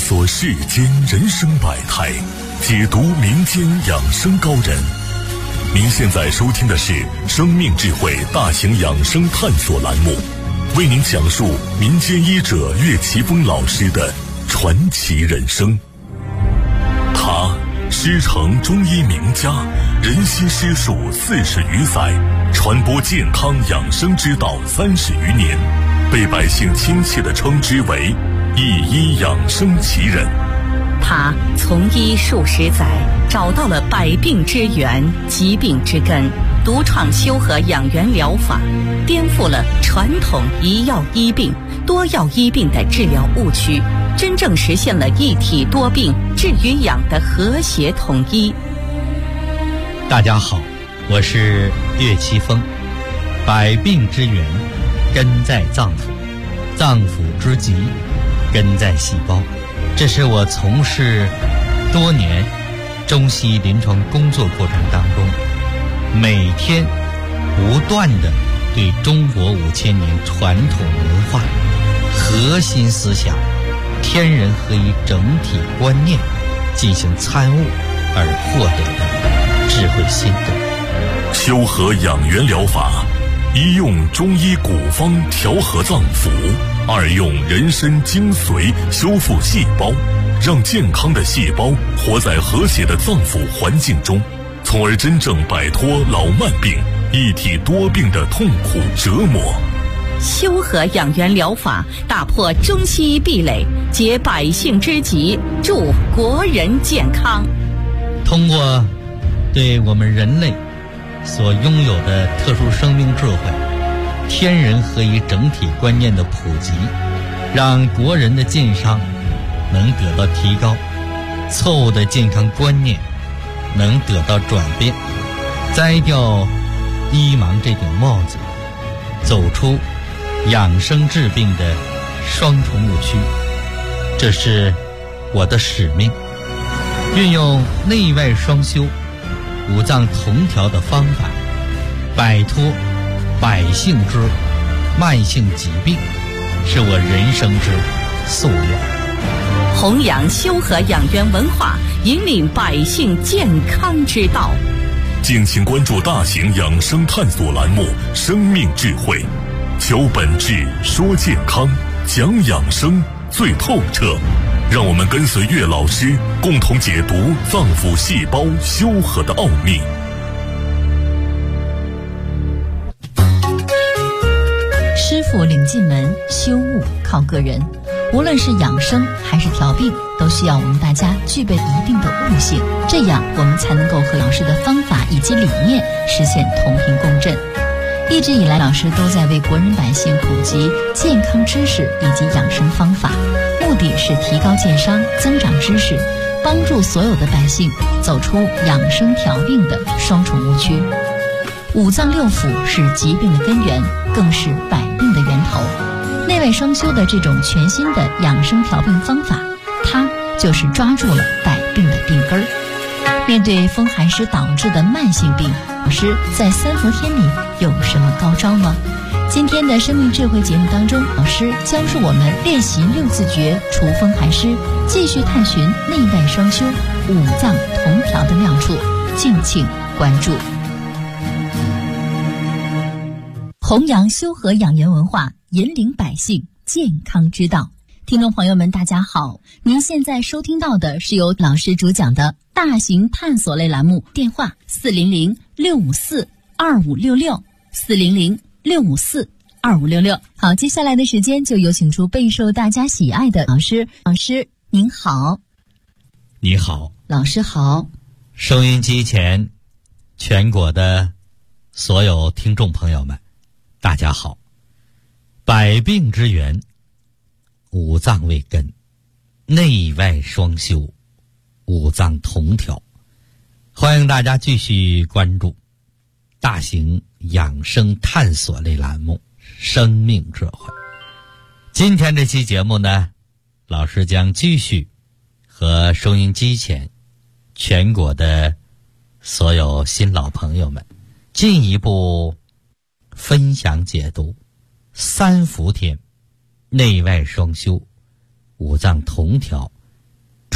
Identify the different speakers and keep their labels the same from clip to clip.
Speaker 1: 索世间人生百态，解读民间养生高人。您现在收听的是生命智慧大型养生探索栏目，为您讲述民间医者岳奇峰老师的传奇人生。他师承中医名家，人心师术40余载，传播健康养生之道30余年，被百姓亲切地称之为一医养生奇人。
Speaker 2: 他从医数十载，找到了百病之源、疾病之根，独创修和养元疗法，颠覆了传统一药医病、多药医病的治疗误区，真正实现了一体多病、治与养的和谐统一。
Speaker 3: 大家好，我是岳奇峰。百病之源根在脏腑，脏腑之疾根在细胞。这是我从事多年中西医临床工作过程当中，每天不断地对中国5000年传统文化核心思想天人合一整体观念进行参悟而获得的智慧心得。
Speaker 1: 修和养元疗法，一用中医古方调和脏腑，二用人参精髓修复细胞，让健康的细胞活在和谐的脏腑环境中，从而真正摆脱老慢病、一体多病的痛苦折磨。
Speaker 2: 修和养元疗法打破中西医壁垒，解百姓之急，助国人健康。
Speaker 3: 通过对我们人类所拥有的特殊生命智慧、天人合一整体观念的普及，让国人的健康能得到提高，错误的健康观念能得到转变，摘掉医盲这顶帽子，走出养生治病的双重误区。这是我的使命，运用内外双修、五脏同调的方法，摆脱百姓之慢性疾病，是我人生之夙愿。
Speaker 2: 弘扬修和养元文化，引领百姓健康之道。
Speaker 1: 敬请关注大型养生探索栏目《生命智慧》，求本质，说健康，讲养生最透彻。让我们跟随岳老师，共同解读脏腑细胞修和的奥秘。
Speaker 4: 师傅领进门，修悟靠个人。无论是养生还是调病，都需要我们大家具备一定的悟性，这样我们才能够和老师的方法以及理念实现同频共振。一直以来，老师都在为国人百姓普及健康知识以及养生方法，目的是提高健商、增长知识，帮助所有的百姓走出养生调病的双重误区。五脏六腑是疾病的根源，更是百病的源头。内外双修的这种全新的养生调病方法，它就是抓住了百病的病根儿。面对风寒湿导致的慢性病，老师在3伏天里有什么高招吗？今天的生命智慧节目当中，老师教授我们练习6字诀除风寒湿，继续探寻内外双修、五脏同调的妙处，敬请关注。弘扬修和养元文化，引领百姓健康之道。听众朋友们大家好，您现在收听到的是由老师主讲的大型探索类栏目，电话400-654-2566 400-654-2566。好，接下来的时间就有请出备受大家喜爱的老师。老师您好。
Speaker 3: 你好。
Speaker 4: 老师好。
Speaker 3: 收音机前全国的所有听众朋友们大家好。百病之源，五脏为根，内外双修，五脏同调。欢迎大家继续关注大型养生探索类栏目生命智慧。今天这期节目呢，老师将继续和收音机前全国的所有新老朋友们进一步分享解读3伏天内外双修、五脏同调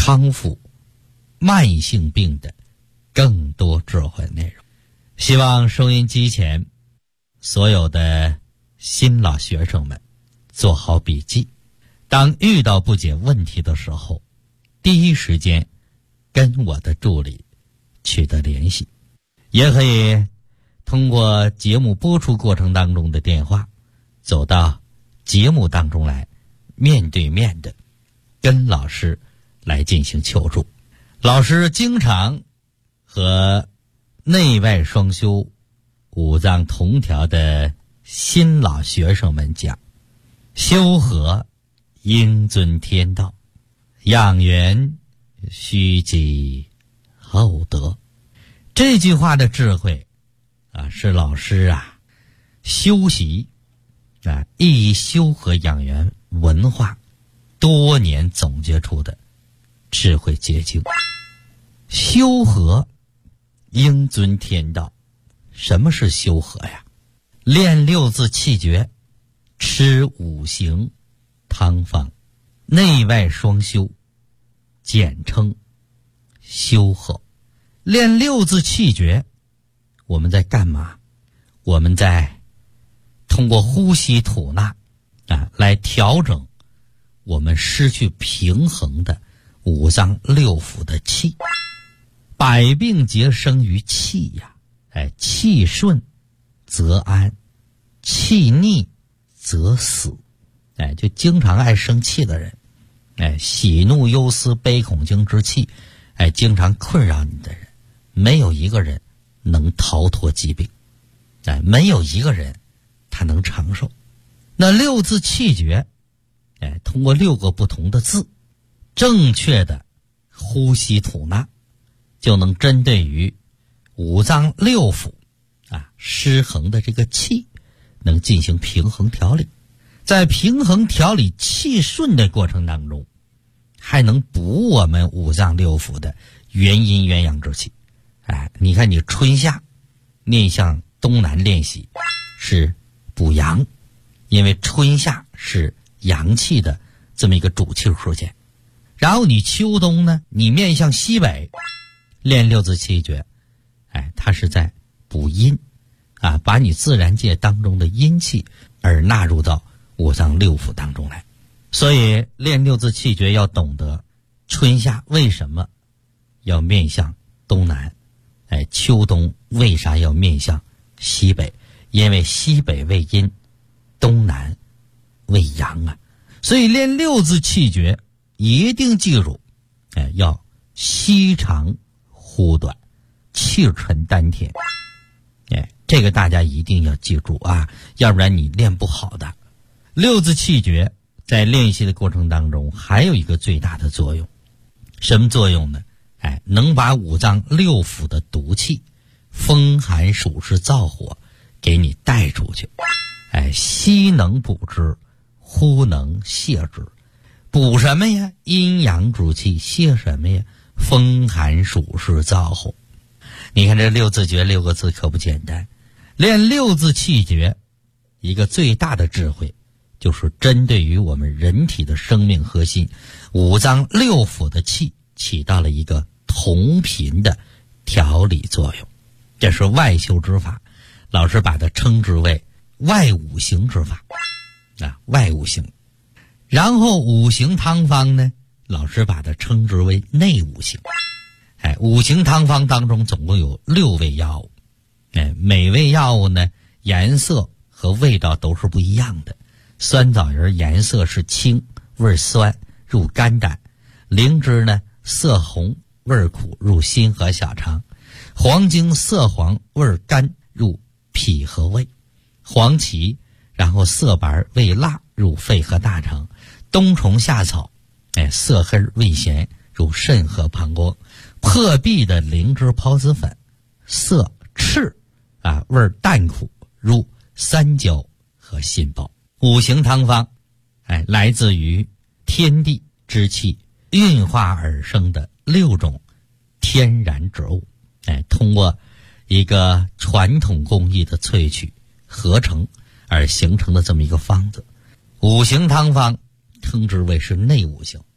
Speaker 3: 康复慢性病的更多智慧内容。希望收音机前所有的新老学生们做好笔记，当遇到不解问题的时候，第一时间跟我的助理取得联系，也可以通过节目播出过程当中的电话走到节目当中来，面对面的跟老师来进行求助。老师经常和内外双修五脏同调的新老学生们讲，修和应遵天道，养元须积厚德。这句话的智慧是老师修习以修和养元文化多年总结出的智慧结晶。修和应遵天道。什么是修和呀？练六字气诀，吃五行汤方，内外双修，简称修和。练六字气诀，我们在干嘛？我们在通过呼吸吐纳来调整我们失去平衡的五脏六腑的气。百病皆生于气呀，气顺则安，气逆则死。就经常爱生气的人，喜怒忧思悲恐惊之气，经常困扰你的人，没有一个人能逃脱疾病，没有一个人他能长寿。那六字气诀，通过6个不同的字，正确的呼吸吐纳，就能针对于五脏六腑失衡的这个气，能进行平衡调理。在平衡调理气顺的过程当中，还能补我们五脏六腑的元阴元阳之气。你看你春夏面向东南练习是补阳，因为春夏是阳气的这么一个主气出现。然后你秋冬呢，你面向西北练六字气诀，它是在补阴把你自然界当中的阴气而纳入到五脏六腑当中来。所以练六字气诀要懂得春夏为什么要面向东南，秋冬为啥要面向西北？因为西北为阴，东南为阳所以练六字气诀一定记住，要吸长呼短，气沉丹田。这个大家一定要记住要不然你练不好的。六字气诀在练习的过程当中还有一个最大的作用，什么作用呢？能把五脏六腑的毒气、风寒暑湿燥火给你带出去。吸能补之，呼能泻之。补什么呀？阴阳之气。泻什么呀？风寒暑湿燥火。你看这六字诀6个字可不简单。练六字气诀一个最大的智慧，就是针对于我们人体的生命核心五脏六腑的气起到了一个同频的调理作用。这是外修之法，老师把它称之为外五行之法外五行。然后五行汤方呢，老师把它称之为内五行。五行汤方当中总共有6味药物，每味药物呢颜色和味道都是不一样的。酸枣仁颜色是青，味酸，入肝胆；灵芝呢色红，味苦，入心和小肠；黄精色黄，味甘，入脾和胃；黄芪然后色白，味辣，入肺和大肠；冬虫夏草色黑，味咸，入肾和膀胱；破壁的灵芝孢子粉色赤味淡苦，入三焦和心包。五行汤方来自于天地之气运化而生的6种天然植物，通过一个传统工艺的萃取合成而形成的这么一个方子。五行汤方称之为是内五行，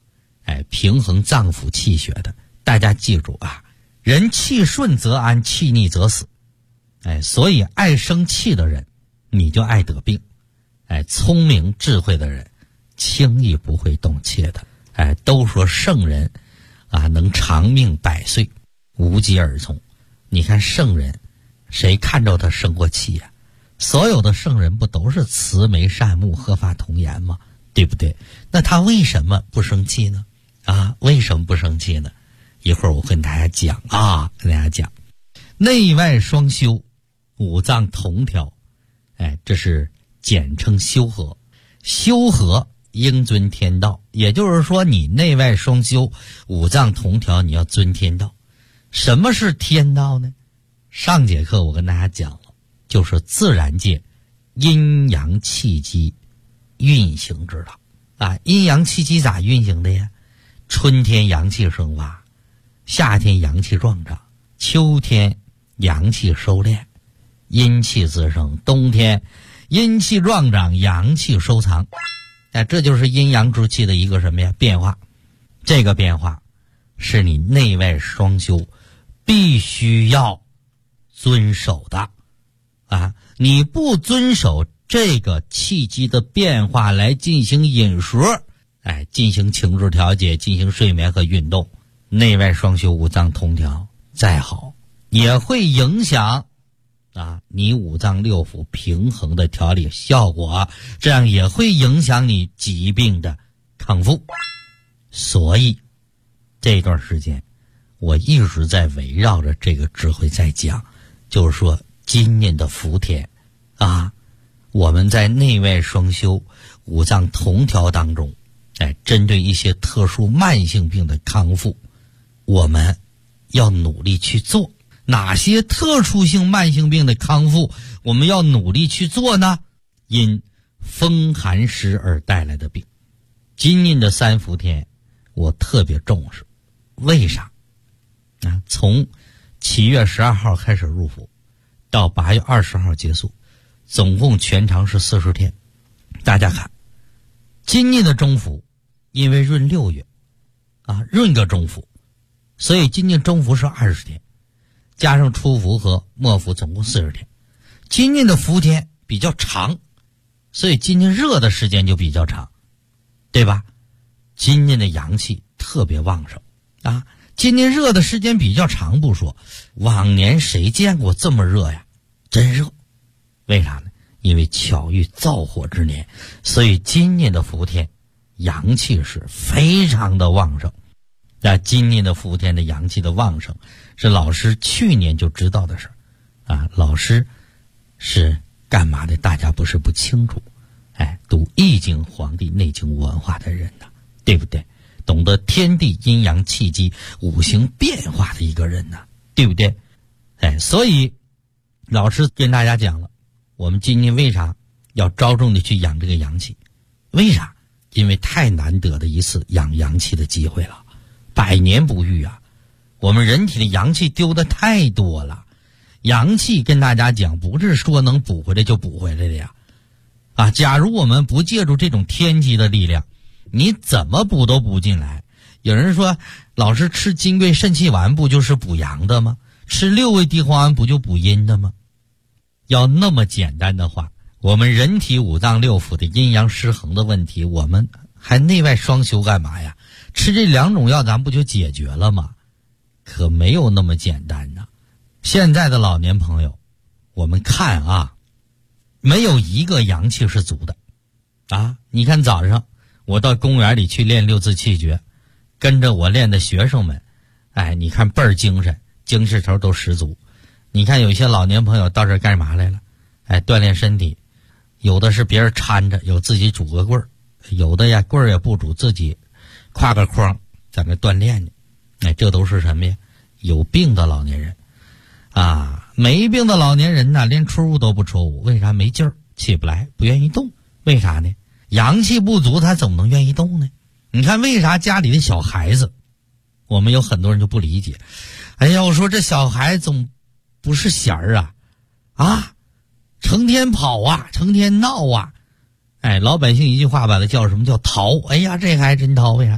Speaker 3: 平衡脏腑气血的。大家记住啊，人气顺则安，气逆则死。所以爱生气的人，你就爱得病。聪明智慧的人，轻易不会动气的。都说圣人啊能长命100岁，无疾而终。你看圣人，谁看着他生过气呀？所有的圣人不都是慈眉善目、鹤发童颜吗？对不对？那他为什么不生气呢？为什么不生气呢？一会儿我跟大家讲跟大家讲，内外双修，五脏同调，这是简称修和。修和应遵天道，也就是说你内外双修，五脏同调，你要遵天道。什么是天道呢？上节课我跟大家讲了，就是自然界阴阳气机运行之道。阴阳气机咋运行的呀？春天阳气生发，夏天阳气壮长，秋天阳气收敛，阴气滋生，冬天阴气壮长，阳气收藏。这就是阴阳之气的一个什么呀？变化。这个变化是你内外双修必须要遵守的你不遵守这个气机的变化来进行饮食，进行情志调节，进行睡眠和运动，内外双修，五脏同调，再好也会影响你五脏六腑平衡的调理效果，这样也会影响你疾病的康复。所以这段时间我一直在围绕着这个智慧在讲，就是说今年的伏天我们在内外双修，五脏同调当中，针对一些特殊慢性病的康复，我们要努力去做。哪些特殊性慢性病的康复我们要努力去做呢？因风寒湿而带来的病，今年的3伏天我特别重视。为啥？从7月12号开始入伏，到8月20号结束，总共全长是40天。大家看，今年的中伏，因为闰6月闰个中伏，所以今年中伏是20天，加上初伏和末伏总共40天。今年的伏天比较长，所以今年热的时间就比较长，对吧？今年的阳气特别旺盛今年热的时间比较长不说，往年谁见过这么热呀？真热。为啥呢？因为巧遇燥火之年，所以今年的伏天阳气是非常的旺盛。今年的伏天的阳气的旺盛是老师去年就知道的事老师是干嘛的？大家不是不清楚。读易经、黄帝内经文化的人对不对？懂得天地阴阳气机五行变化的一个人对不对？所以老师跟大家讲了，我们今年为啥要着重的去养这个阳气？为啥？因为太难得的一次养阳气的机会了，100年不遇我们人体的阳气丢的太多了。阳气跟大家讲，不是说能补回来就补回来的呀假如我们不借助这种天机的力量，你怎么补都补进来。有人说，老师吃金匮肾气丸不就是补阳的吗？吃6味地黄丸不就补阴的吗？要那么简单的话，我们人体五脏六腑的阴阳失衡的问题，我们还内外双修干嘛呀？吃这2种药咱不就解决了吗？可没有那么简单现在的老年朋友，我们看没有一个阳气是足的你看早上我到公园里去练6字气诀，跟着我练的学生们你看倍儿精神，精神头都十足。你看有一些老年朋友到这儿干嘛来了？锻炼身体，有的是别人搀着，有自己拄个棍儿，有的棍儿也不拄，自己挎个筐在那锻炼呢。这都是什么呀？有病的老年人没病的老年人连出屋都不出屋。为啥？没劲儿，起不来，不愿意动。为啥呢？阳气不足，他怎么能愿意动呢？你看为啥家里的小孩子，我们有很多人就不理解。我说这小孩总不是弦儿成天跑成天闹老百姓一句话把它叫什么？叫淘。这还真淘。为啥？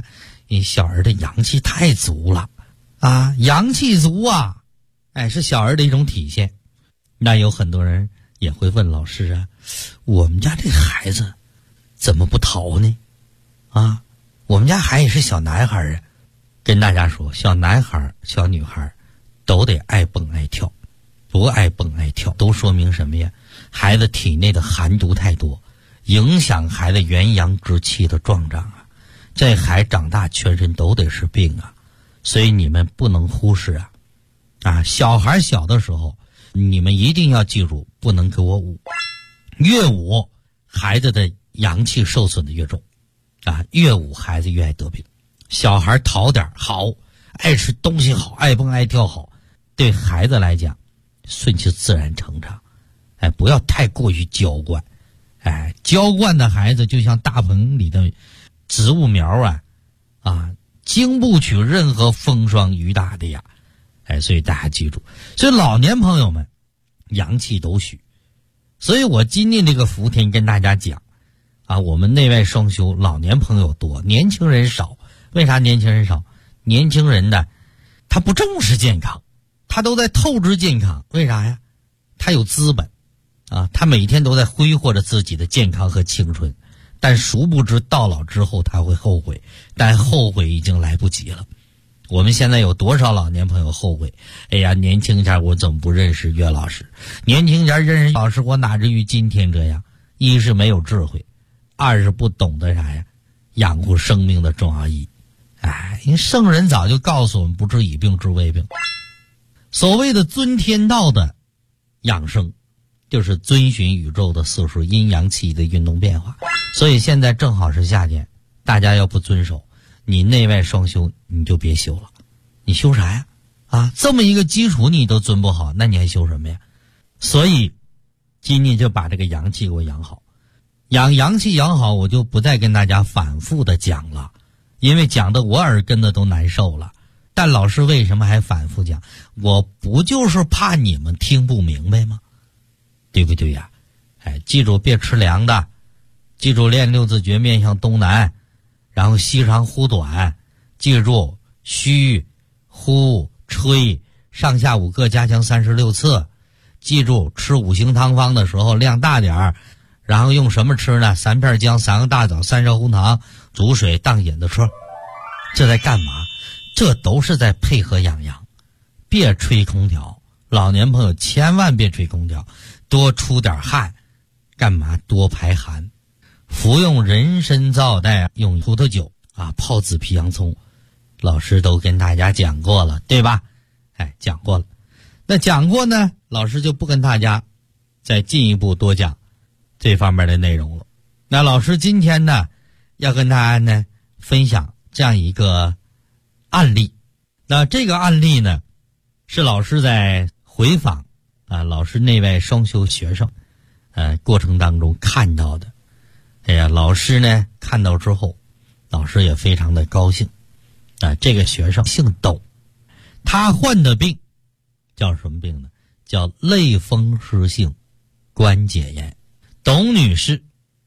Speaker 3: 你小儿的阳气太足了啊，阳气足啊，是小儿的一种体现。那有很多人也会问老师啊，我们家这孩子怎么不逃呢？啊，我们家孩子是小男孩啊。跟大家说，小男孩、小女孩都得爱蹦爱跳，不爱蹦爱跳都说明什么呀？孩子体内的寒毒太多，影响孩子元阳之气的壮长啊。这孩子长大全身都得是病啊，所以你们不能忽视啊！小孩小的时候，你们一定要记住，不能给我捂，越捂孩子的阳气受损的越重啊，越捂孩子越爱得病。小孩淘点好，爱吃东西好，爱蹦爱跳好，对孩子来讲顺其自然成长。不要太过于娇惯。娇惯的孩子就像大棚里的植物苗经不起任何风霜雨打的呀。所以大家记住，所以老年朋友们阳气都虚。所以我今天这个伏天跟大家讲我们内外双修，老年朋友多，年轻人少。为啥年轻人少？年轻人呢，他不重视健康，他都在透支健康。为啥呀？他有资本他每天都在挥霍着自己的健康和青春，但殊不知到老之后他会后悔，但后悔已经来不及了。我们现在有多少老年朋友后悔？年轻前我怎么不认识岳老师？年轻前认识老师，我哪至于今天这样？一是没有智慧，二是不懂得啥呀？养护生命的重要意义。因为圣人早就告诉我们，不治已病，治未病。所谓的尊天道的养生，就是遵循宇宙的四时阴阳气的运动变化。所以现在正好是夏天，大家要不遵守，你内外双修，你就别修了。你修啥呀？这么一个基础你都遵不好，那你还修什么呀？所以今天就把这个阳气给我养好。养阳气养好，我就不再跟大家反复的讲了，因为讲的我耳根子都难受了。但老师为什么还反复讲？我不就是怕你们听不明白吗？对不对呀？记住别吃凉的，记住练六字诀面向东南，然后吸长呼短，记住虚呼吹上下5个加强36次，记住吃五行汤方的时候量大点儿，然后用什么吃呢？3片姜，3个大枣，3勺红糖，煮水当引子吃。这在干嘛？这都是在配合养阳。别吹空调，老年朋友千万别吹空调，多出点汗。干嘛？多排寒。服用人参皂带，用葡萄酒泡紫皮洋葱，老师都跟大家讲过了，对吧？讲过了。那讲过呢，老师就不跟大家再进一步多讲这方面的内容了。那老师今天呢，要跟大家呢分享这样一个案例。那这个案例呢，是老师在回访老师内外双修学生过程当中看到的。老师呢看到之后，老师也非常的高兴。这个学生姓董，他患的病叫什么病呢？叫类风湿性关节炎。董女士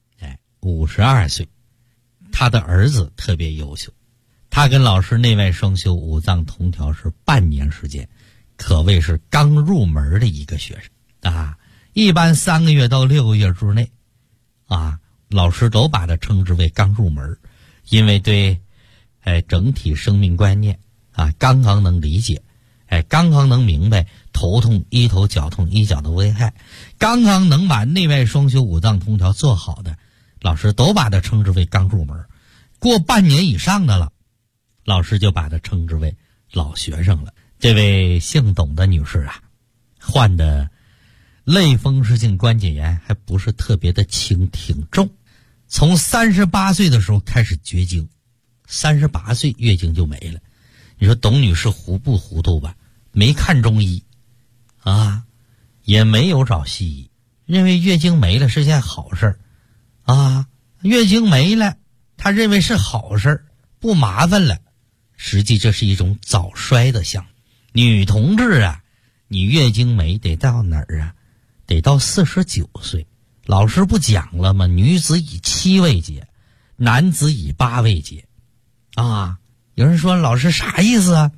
Speaker 3: 52岁，她的儿子特别优秀，她跟老师内外双修五脏同调是半年时间，可谓是刚入门的一个学生一般3个月到6个月之内老师都把它称之为刚入门，因为对整体生命观念刚刚能理解，刚刚能明白头痛医头脚痛医脚的危害，刚刚能把内外双修五脏同调做好的，老师都把它称之为刚入门。过半年以上的了，老师就把它称之为老学生了。这位姓董的女士患的类风湿性关节炎还不是特别的轻，挺重。从38岁的时候开始绝经，38岁月经就没了。你说董女士糊不糊涂吧？没看中医也没有找西医，认为月经没了是件好事月经没了她认为是好事，不麻烦了。实际这是一种早衰的象。女同志你月经没得到哪儿得到49岁。老师不讲了吗？女子以7为节，男子以8为节有人说老师啥意思啊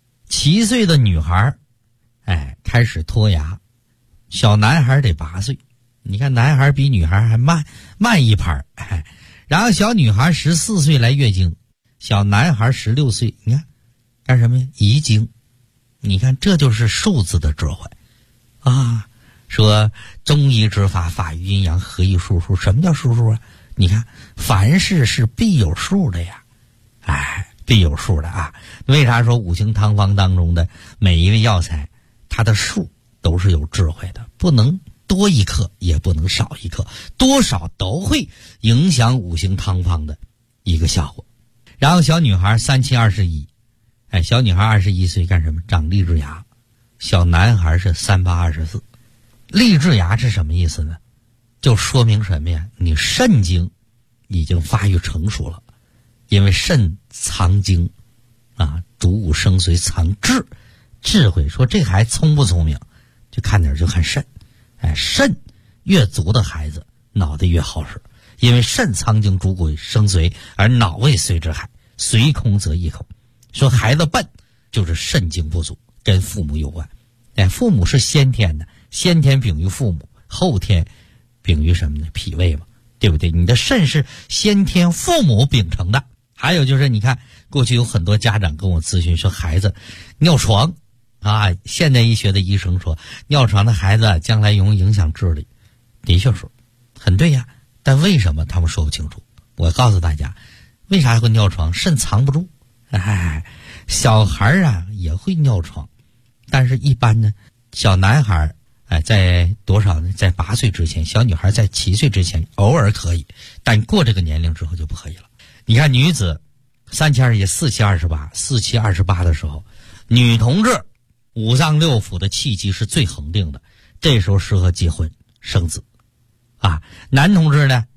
Speaker 3: ？7岁的女孩开始脱牙，小男孩得8岁，你看男孩比女孩还慢一拍然后小女孩14岁来月经，小男孩16岁，你看干什么呀？遗精。你看这就是数字的智慧啊！说中医之法，法于阴阳，合一数数。什么叫数数啊？你看凡事是必有数的呀，必有数的啊。为啥说五行汤方当中的每一味药材它的数都是有智慧的，不能多一克也不能少一克，多少都会影响五行汤方的一个效果。然后小女孩37、21，小女孩21岁干什么？长立志牙。小男孩是38、24。立志牙是什么意思呢？就说明什么呀？你肾经已经发育成熟了，因为肾藏精啊，主五生髓，藏智慧。说这孩子聪不聪明，就看点就看肾。肾越足的孩子脑袋越好使，因为肾藏精主鬼生髓，而脑为髓之海，髓空则一空。说孩子笨就是肾精不足，跟父母有关。父母是先天的，先天禀于父母，后天禀于什么呢？脾胃嘛，对不对？你的肾是先天父母秉承的。还有就是你看过去有很多家长跟我咨询说孩子尿床啊，现代医学的医生说尿床的孩子将来容易影响智力，的确是很对呀，但为什么他们说不清楚？我告诉大家为啥会尿床，肾藏不住。小孩啊也会尿床，但是一般呢小男孩在多少呢？在8岁之前，小女孩在7岁之前偶尔可以，但过这个年龄之后就不可以了。你看女子3七21、4七28、4七28的时候，女同志五脏六腑的气机是最恒定的，这时候适合结婚生子啊。男同志呢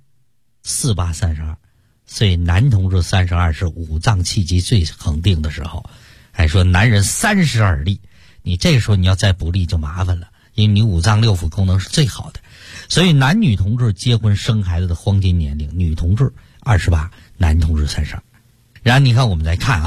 Speaker 3: 4、8、32，所以男同志32是五脏气机最恒定的时候。还说男人32立，你这时候你要再不立就麻烦了，因为你五脏六腑功能是最好的。所以男女同志结婚生孩子的黄金年龄，女同志28，男同志32。然后你看我们再看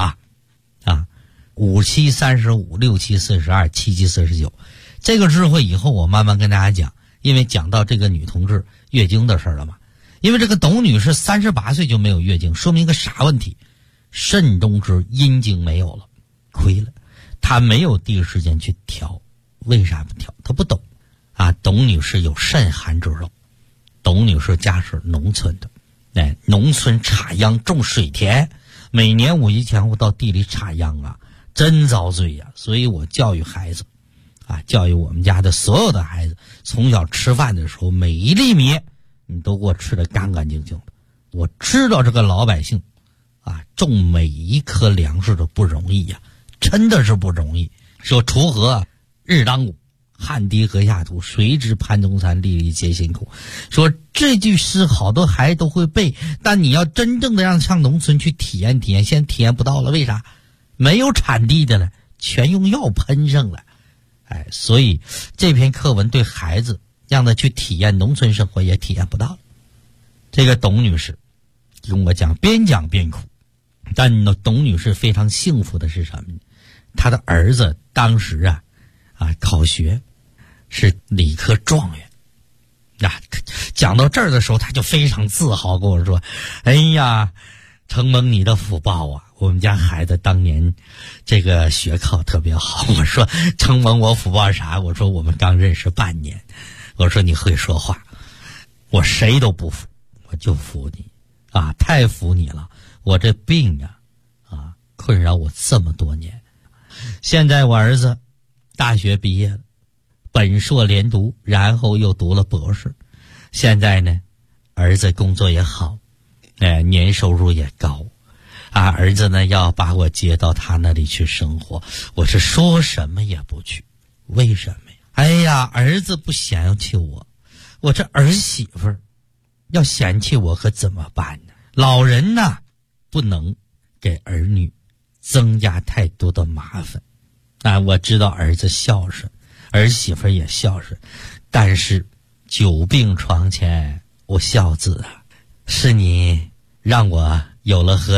Speaker 3: 5七35、6七42、7七49，这个智慧以后我慢慢跟大家讲，因为讲到这个女同志月经的事了嘛。因为这个董女士38岁就没有月经，说明一个啥问题？肾中之阴经没有了，亏了，她没有第一时间去调。为啥不调？她不懂啊。董女士有肾寒之肉，董女士家是农村的，农村插秧种水田，每年5一前后到地里插秧啊，真遭罪呀。所以我教育孩子教育我们家的所有的孩子，从小吃饭的时候每一粒米你都给我吃得干干净净的。我知道这个老百姓种每一颗粮食都不容易呀，真的是不容易。说锄禾日当午，汗滴禾下土，谁知盘中餐，粒粒皆辛苦。说这句诗好多孩子都会背，但你要真正的让上农村去体验体验，现在体验不到了。为啥？没有产地的了，全用药喷上了。所以这篇课文对孩子让他去体验农村生活也体验不到。这个董女士跟我讲，边讲边哭。但董女士非常幸福的是什么呢？她的儿子当时考学是理科状元讲到这儿的时候，她就非常自豪跟我说：“哎呀，承蒙你的福报啊，我们家孩子当年这个学考特别好。”我说：“承蒙我福报啥？”我说：“我们刚认识半年。”我说：“你会说话。”我谁都不服，我就服你太服你了。我这病困扰我这么多年，现在我儿子大学毕业了，本硕连读，然后又读了博士。现在呢，儿子工作也好，年收入也高儿子呢要把我接到他那里去生活，我是说什么也不去。为什么呀？哎呀，儿子不嫌弃我，我这儿媳妇儿要嫌弃我可怎么办呢？老人呢不能给儿女增加太多的麻烦我知道儿子孝顺，儿媳妇也孝顺，但是久病床前无孝子是你让我有了和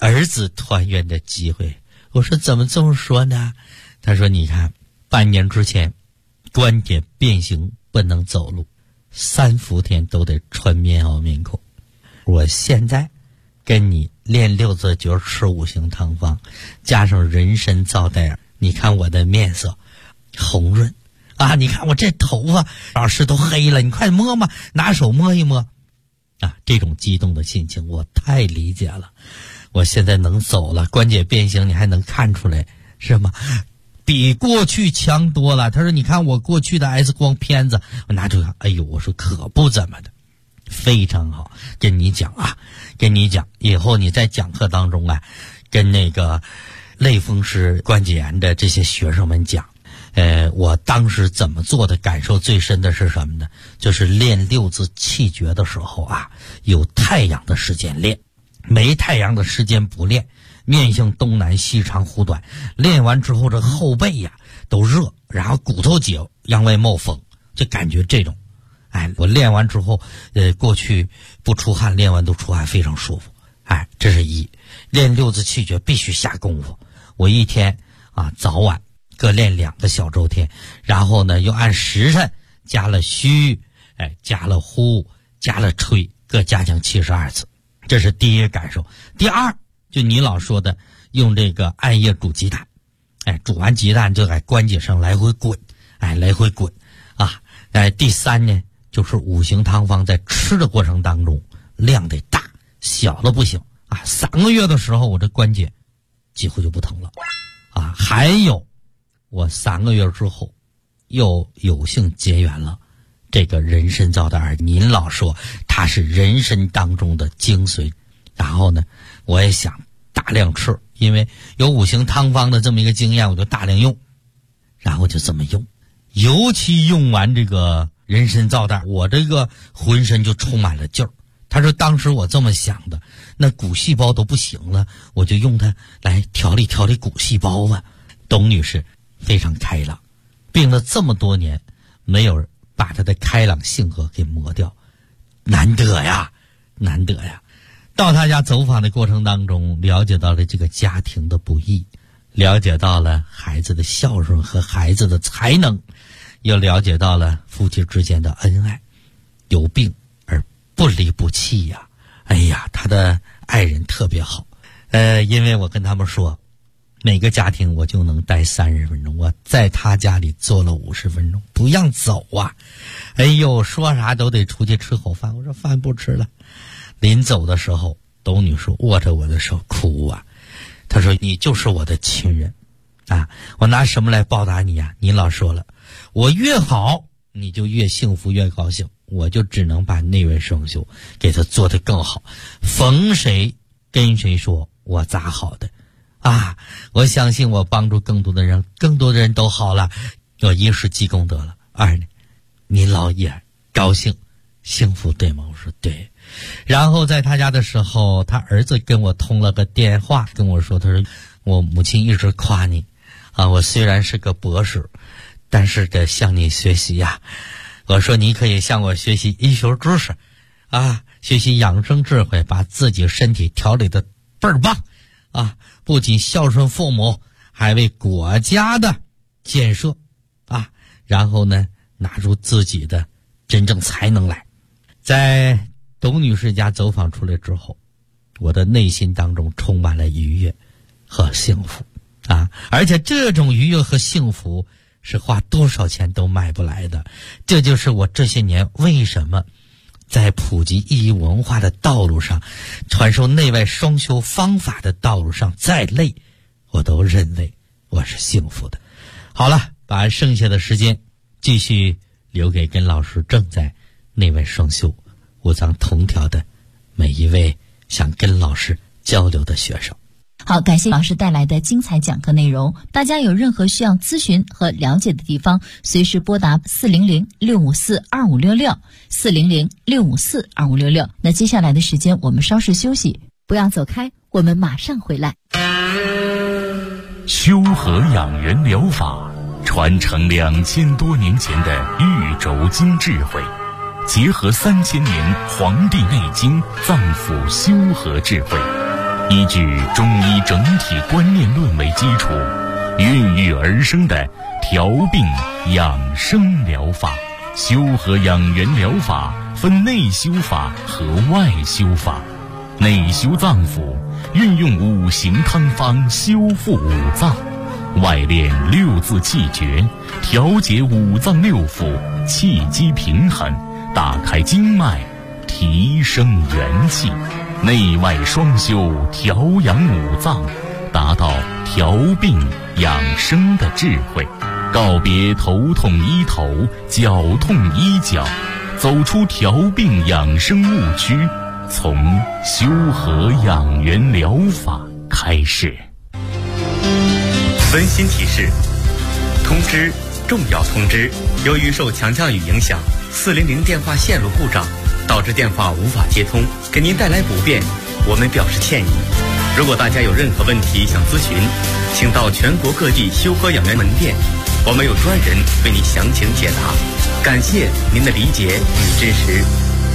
Speaker 3: 儿子团圆的机会。我说怎么这么说呢？他说你看，半年之前关节变形不能走路，3伏天都得穿棉袄棉裤。我现在跟你练6字诀，吃5行汤方，加上人参皂带儿，你看我的面色红润啊！你看我这头发老师都黑了，你快摸摸，拿手摸一摸啊！这种激动的心情我太理解了。我现在能走了，关节变形你还能看出来是吗？比过去强多了。他说你看我过去的 X 光片子，我拿出看，哎呦，我说可不怎么的，非常好。跟你讲以后你在讲课当中啊，跟那个类风湿关节炎的这些学生们讲，我当时怎么做的感受最深的是什么呢？就是练6字气诀的时候啊，有太阳的时间练，没太阳的时间不练，面向东南西长弧短，练完之后这后背呀都热，然后骨头节往外冒风，就感觉这种，我练完之后，过去不出汗，练完都出汗，非常舒服。这是一。练6字气诀必须下功夫，我一天早晚各练2个小周天，然后呢又按时辰加了虚，加了呼，加了吹，各加强72次。这是第一个感受。第二，就你老说的用这个艾叶煮鸡蛋，煮完鸡蛋就在关节上来回滚，来回滚啊。第三呢，就是5行汤方在吃的过程当中量得大，小的不行啊。3个月的时候我这关节几乎就不疼了啊。还有我3个月之后又有幸结缘了这个人参皂带儿，您老说它是人参当中的精髓，然后呢我也想大量吃，因为有5行汤方的这么一个经验，我就大量用，然后就这么用。尤其用完这个人参皂带，我这个浑身就充满了劲儿。他说当时我这么想的，那骨细胞都不行了，我就用它来调理调理骨细胞吧。董女士非常开朗，病了这么多年没有把她的开朗性格给磨掉，难得呀。到她家走访的过程当中，了解到了这个家庭的不易，了解到了孩子的孝顺和孩子的才能，又了解到了夫妻之间的恩爱，有病而不离不弃呀。他的爱人特别好，因为我跟他们说每个家庭我就能待30分钟，我在他家里坐了50分钟，不让走啊。说啥都得出去吃口饭，我说饭不吃了。临走的时候，董女士握着我的手哭啊，她说你就是我的亲人啊，我拿什么来报答你啊？你老说了，我越好你就越幸福越高兴，我就只能把那位圣修给他做得更好，逢谁跟谁说我咋好的啊！我相信我帮助更多的人，更多的人都好了，我一是积功德了，二呢您老也高兴幸福，对吗？我说对。然后在他家的时候，他儿子跟我通了个电话，跟我说，他说我母亲一直夸你啊，我虽然是个博士，但是得向你学习呀。我说你可以向我学习医学知识啊，学习养生智慧，把自己身体调理的倍儿棒啊，不仅孝顺父母，还为国家的建设啊，然后呢拿出自己的真正才能来。在董女士家走访出来之后，我的内心当中充满了愉悦和幸福啊！而且这种愉悦和幸福是花多少钱都买不来的。这就是我这些年为什么在普及意义文化的道路上，传授内外双修方法的道路上，再累我都认为我是幸福的。好了，把剩下的时间继续留给跟老师正在内外双修五脏同调的每一位想跟老师交流的学生。
Speaker 4: 好，感谢老师带来的精彩讲课内容。大家有任何需要咨询和了解的地方，随时拨打400-654-2566 400-654-2566。那接下来的时间我们稍事休息，不要走开，我们马上回来。
Speaker 1: 修和养元疗法传承2000多年前的玉轴经智慧，结合3000年《黄帝内经》脏腑修和智慧， 依据中医整体观念论为基础，孕育而生的调病养生疗法。修和养元疗法分内修法和外修法。内修脏腑，运用五行汤方修复五脏；外练六字气诀，调节五脏六腑，气机平衡，打开经脉，提升元气。内外双修，调养五脏，达到调病养生的智慧。告别头痛医头，脚痛医脚，走出调病养生误区，从修和养元疗法开始。
Speaker 5: 温馨提示：通知，重要通知！由于受强降雨影响，400电话线路故障，导致电话无法接通，给您带来不便，我们表示歉意。如果大家有任何问题想咨询，请到全国各地修和养元门店，我们有专人为您详情解答。感谢您的理解与支持。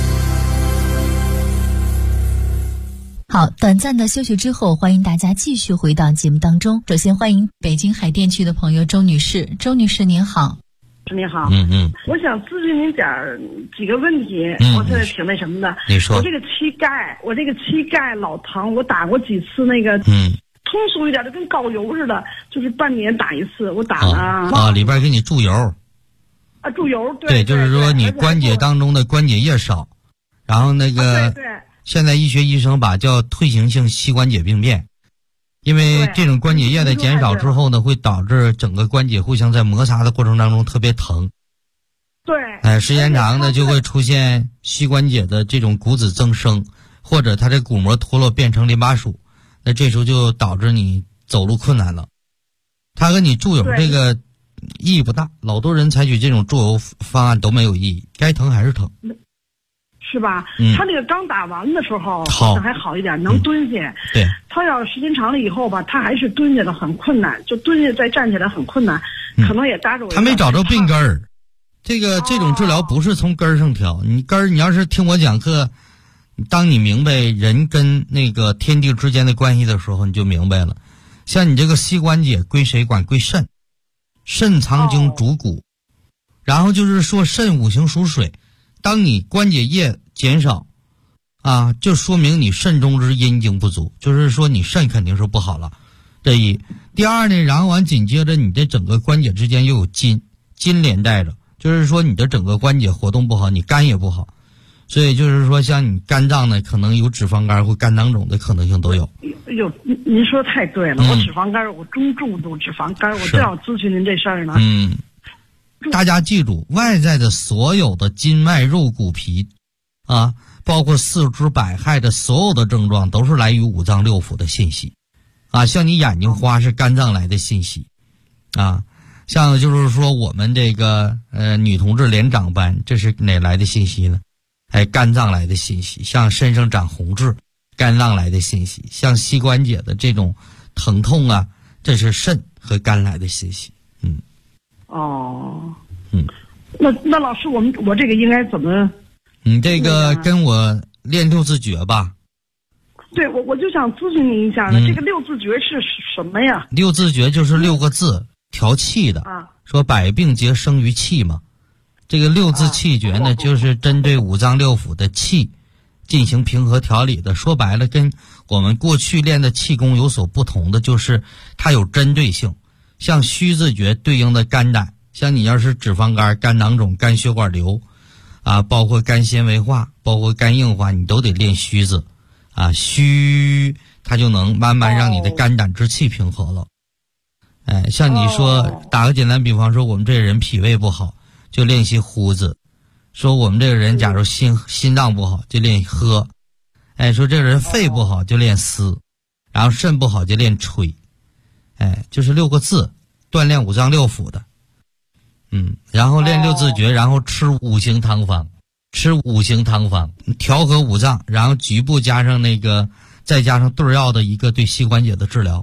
Speaker 4: 好，短暂的休息之后，欢迎大家继续回到节目当中。首先欢迎北京海淀区的朋友周女士。周女士您好。
Speaker 6: 您好，我想咨询您几个问题，我现在挺那什么的。
Speaker 3: 你说。
Speaker 6: 我这个膝盖老疼，我打过几次那个，通俗一点的跟膏油似的，就是半年打一次，我打了
Speaker 3: 里边给你注油。
Speaker 6: 注油，
Speaker 3: 对，就是说你关节当中的关节液少，然后那个，
Speaker 6: 对，
Speaker 3: 现在医学医生把叫退行性膝关节病变。因为这种关节液的减少之后呢，会导致整个关节互相在摩擦的过程当中特别疼。
Speaker 6: 对。
Speaker 3: 时间长呢就会出现膝关节的这种骨质增生，或者它这骨膜脱落变成淋巴属，那这时候就导致你走路困难了。它跟你注油这个意义不大，老多人采取这种注油方案都没有意义，该疼还是疼。
Speaker 6: 是吧？他那个刚打完的时候好像还好一点，能蹲下。
Speaker 3: 对。
Speaker 6: 他要时间长了以后吧，他还是蹲下的很困难，就蹲下再站起来很困难，可能也搭着我。
Speaker 3: 他没找着病根儿，这种治疗不是从根儿上调。你要是听我讲课，当你明白人跟那个天地之间的关系的时候，你就明白了。像你这个膝关节归谁管？归肾，肾藏精主骨，然后就是说肾五行属水。当你关节液减少就说明你肾中之阴精不足，就是说你肾肯定是不好了。这一。第二呢，然后紧接着你的整个关节之间又有筋连带着，就是说你的整个关节活动不好，你肝也不好。所以就是说像你肝脏呢，可能有脂肪肝或肝囊肿的可能性都有。
Speaker 6: 您说的太对了，我脂肪肝，我中重度脂肪肝，我正要咨询您这事儿呢。
Speaker 3: 大家记住，外在的所有的筋脉肉骨皮包括四肢百骸的所有的症状都是来于五脏六腑的信息像你眼睛花是肝脏来的信息像就是说我们这个女同志脸长斑，这是哪来的信息呢？肝脏来的信息。像身上长红痣，肝脏来的信息。像膝关节的这种疼痛这是肾和肝来的信息。
Speaker 6: 那老师，我这个应该怎么？
Speaker 3: 你这个跟我练六字诀吧。
Speaker 6: 对，我就想咨询您一下呢，这个六字诀是什么呀？
Speaker 3: 六字诀就是6个字调气的说百病皆生于气嘛。这个六字气诀呢，就是针对五脏六腑的气进行平和调理的。说白了，跟我们过去练的气功有所不同的，就是它有针对性。像虚字诀对应的肝胆，像你要是脂肪肝、肝囊肿、肝血管瘤包括肝纤维化，包括肝硬化，你都得练虚字虚它就能慢慢让你的肝胆之气平和了。像你说打个简单比方说，我们这个人脾胃不好就练习呼字，说我们这个人假如心脏不好就练喝，说这个人肺不好就练思，然后肾不好就练吹。就是6个字锻炼五脏六腑的。然后练六字诀，然后吃五行汤方，调和五脏，然后局部加上再加上对药的一个对膝关节的治疗。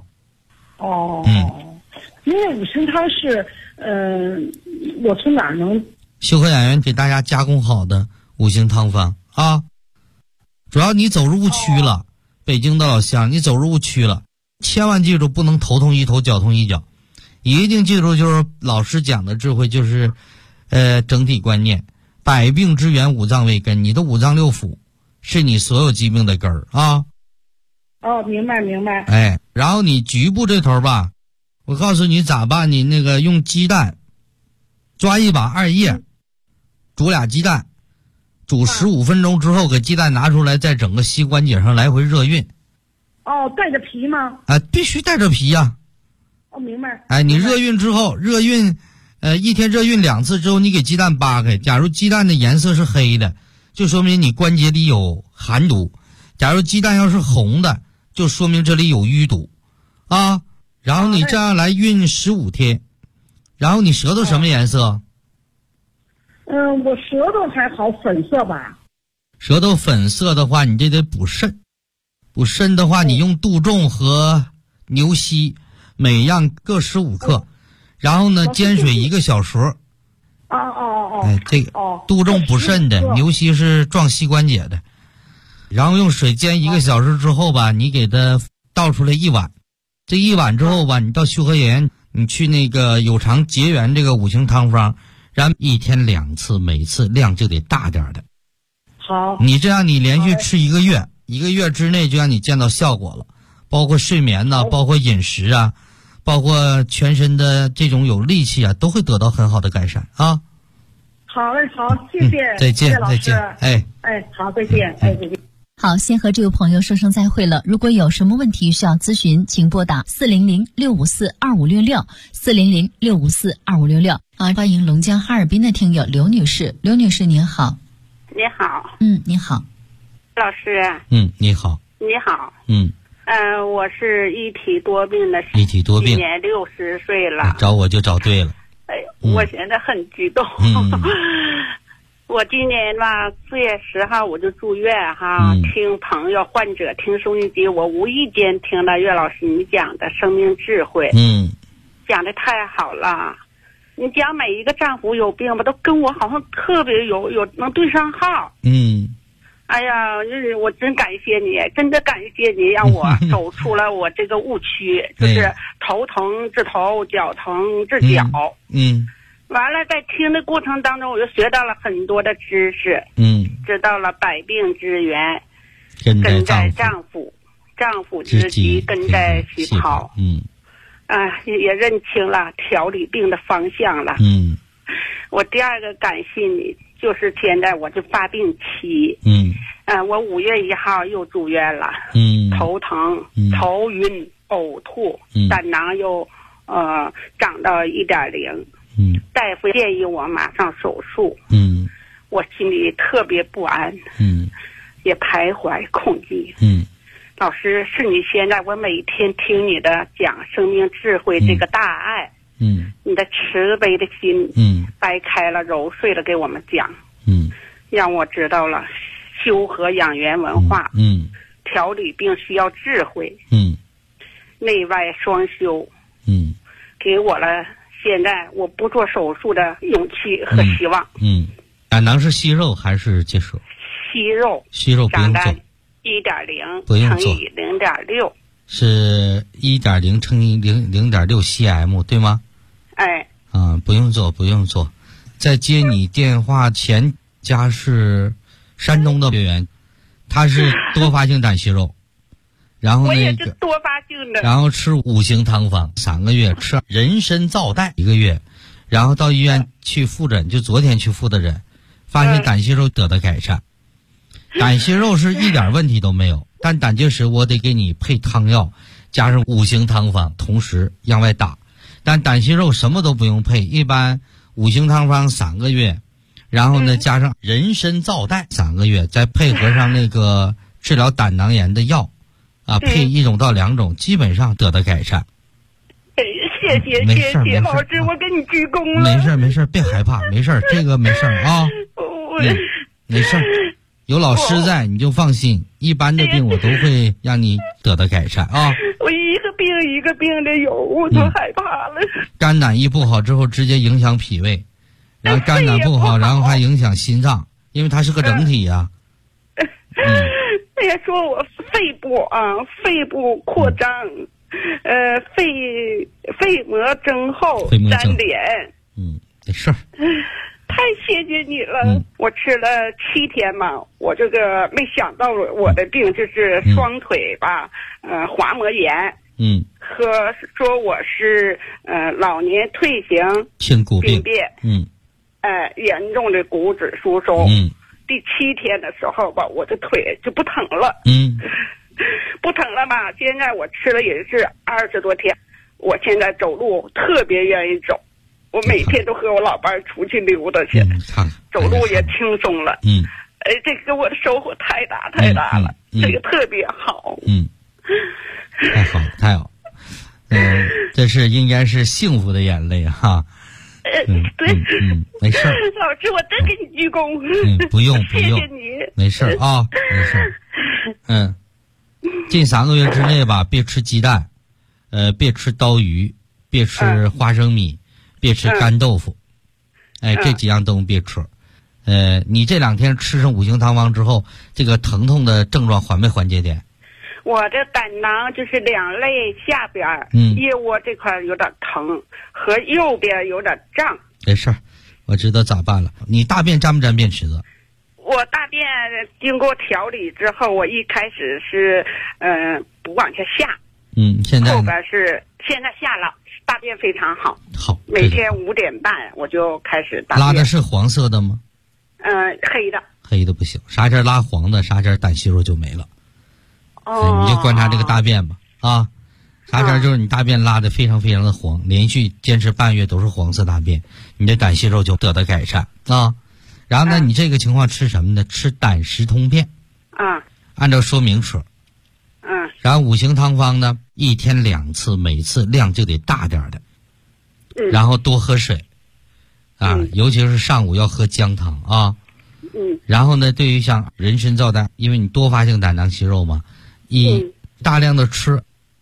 Speaker 6: 因为五行汤是我从哪儿能？
Speaker 3: 修和养元给大家加工好的五行汤方主要你走入误区了， 北京的老乡，你走入误区了，千万记住不能头痛医头脚痛医脚，一定记住就是老师讲的智慧，就是整体观念，百病之源五脏为根，你的五脏六腑是你所有疾病的根儿啊。
Speaker 6: 哦，明白。
Speaker 3: 哎，然后你局部这头吧，我告诉你咋办，你那个用鸡蛋抓一把2叶，煮俩鸡蛋，煮15分钟之后，给鸡蛋拿出来，在整个膝关节上来回热运。
Speaker 6: 哦，带着皮吗？
Speaker 3: 必须带着皮呀。
Speaker 6: 哦，明白。
Speaker 3: 哎，你热运之后，一天热运2次之后，你给鸡蛋扒开，假如鸡蛋的颜色是黑的，就说明你关节里有寒毒；假如鸡蛋要是红的，就说明这里有淤堵啊。然后你这样来运15天，然后你舌头什么颜色？
Speaker 6: 我舌头还好，粉色吧。
Speaker 3: 舌头粉色的话，你这得补肾。补肾的话，你用杜仲和牛膝每样各15克，然后呢煎水1个小时。哎，这个杜仲补肾的，牛膝是壮膝关节的。然后用水煎1个小时之后吧，你给它倒出来1碗。这1碗之后吧，你到修和园，你去那个有偿结缘这个5行汤方，然后1天2次，每次量就得大点的。
Speaker 6: 好，
Speaker 3: 你这样你连续吃1个月，1个月之内就让你见到效果了，包括睡眠呐，包括饮食啊，包括全身的这种有力气啊，都会得到很好的改善啊。
Speaker 6: 好嘞，好，谢谢，
Speaker 3: 再见，再见，哎，
Speaker 6: 好，再见，再见。
Speaker 4: 好，先和这位朋友说声再会了。如果有什么问题需要咨询，请拨打400-654-2566，400-654-2566。欢迎龙江哈尔滨的听友刘女士。刘女士您好。
Speaker 7: 你好。
Speaker 4: 你好。
Speaker 7: 老师。
Speaker 3: 你好。
Speaker 7: 你好。我是一体多病的，
Speaker 3: 一体多病，
Speaker 7: 今年60岁了。
Speaker 3: 找我就找对了。
Speaker 7: 我现在很激动。我今年吧4月10号我就住院哈，听朋友患者听收音机，我无意间听了岳老师你讲的生命智慧，讲的太好了。你讲每一个丈夫有病吧，都跟我好像特别有能对上号。哎呀，我真感谢你，真的感谢你，让我走出了我这个误区，就是头疼治头，脚疼治脚。完了，在听的过程当中，我就学到了很多的知识。知道了百病之源根在脏腑，脏腑之疾根在细胞。也认清了调理病的方向了。我第二个感谢你，就是现在我这发病期。我5月1号又住院了。头疼、头晕、呕吐，胆囊又长到1.0。大夫建议我马上手术。我心里特别不安。也徘徊恐惧。老师，是你现在我每天听你的讲生命智慧这个大爱。你的慈悲的心。掰开了揉碎了给我们讲。让我知道了修和养元文化。调理病需要智慧。内外双修。给我了现在我不做手术的勇气和希望。胆囊是息肉还是结石？息肉不用做。1.0乘以0.6。是1.0乘以0.6 cm 对吗？不用做。在接你电话前家是山东的学员，他是多发性胆息肉。然后我也是多发性的，
Speaker 3: 然后吃5行汤方3个月，吃人参皂苷1个月，然后到医院去复诊，就昨天去复的诊，发现胆息肉得到改善。胆息肉是一点问题都没有，但胆结石我得给你配汤药，加上5行汤方，同时向外打。但胆息肉什么都不用配，一般5行汤方3个月，然后呢加上人参皂苷3个月，再配合上那个治疗胆囊炎的药。配1种到2种，基本上得到改善。
Speaker 7: 谢谢老师，我给你鞠躬了。
Speaker 3: 没事，别害怕，没事，这个没事啊。没事，有老师在你就放心，一般的病我都会让你得到改善啊。
Speaker 7: 我一个病的有，我都害怕了。
Speaker 3: 肝胆一不好之后，直接影响脾胃，然后肝胆不好，然后还影响心脏，因为它是个整体呀。
Speaker 7: 呀，说我肺部扩张，肺膜增厚，粘连。
Speaker 3: 没事儿。
Speaker 7: 太谢谢你了，我吃了7天嘛，我这个没想到我的病就是双腿吧，滑膜炎。说我是老年退行
Speaker 3: 性骨病
Speaker 7: 变。严重的骨质疏松。第7天的时候吧，我的腿就不疼了。不疼了吧？现在我吃了也是20多天，我现在走路特别愿意走。我每天都和我老伴出去溜达去，走路也轻松了。这给我的收获太大了，这个特别好。
Speaker 3: 太好。这是应该是幸福的眼泪哈。
Speaker 7: 对，
Speaker 3: 没事。
Speaker 7: 老师，我真给你鞠躬。
Speaker 3: 不用，
Speaker 7: 谢谢你。
Speaker 3: 没事啊，没事。近3个月之内吧，别吃鸡蛋，别吃刀鱼，别吃花生米。别吃干豆腐，这几样东西别吃。你这2天吃上五行汤方之后，这个疼痛的症状缓没缓解点？
Speaker 7: 我这胆囊就是2肋下边，腋窝这块有点疼，和右边有点胀。
Speaker 3: 没事儿，我知道咋办了。你大便沾不沾便池子？
Speaker 7: 我大便经过调理之后，我一开始是不往下下，
Speaker 3: 现在
Speaker 7: 后边是现在下了。大便非常好，每天5点半我就开始大便。
Speaker 3: 拉的是黄色的吗？
Speaker 7: 黑的。
Speaker 3: 黑的不行，啥阵拉黄的，啥阵胆息肉就没了。你就观察这个大便吧啊，啥阵就是你大便拉的非常非常的黄，连续坚持半月都是黄色大便，你的胆息肉就得到改善啊。然后呢，你这个情况吃什么呢？吃胆石通片按照说明吃。然后五行汤方呢，1天2次，每次量就得大点的，然后多喝水，尤其是上午要喝姜汤啊。然后呢，对于像人参皂苷，因为你多发性胆囊息肉嘛，大量的吃，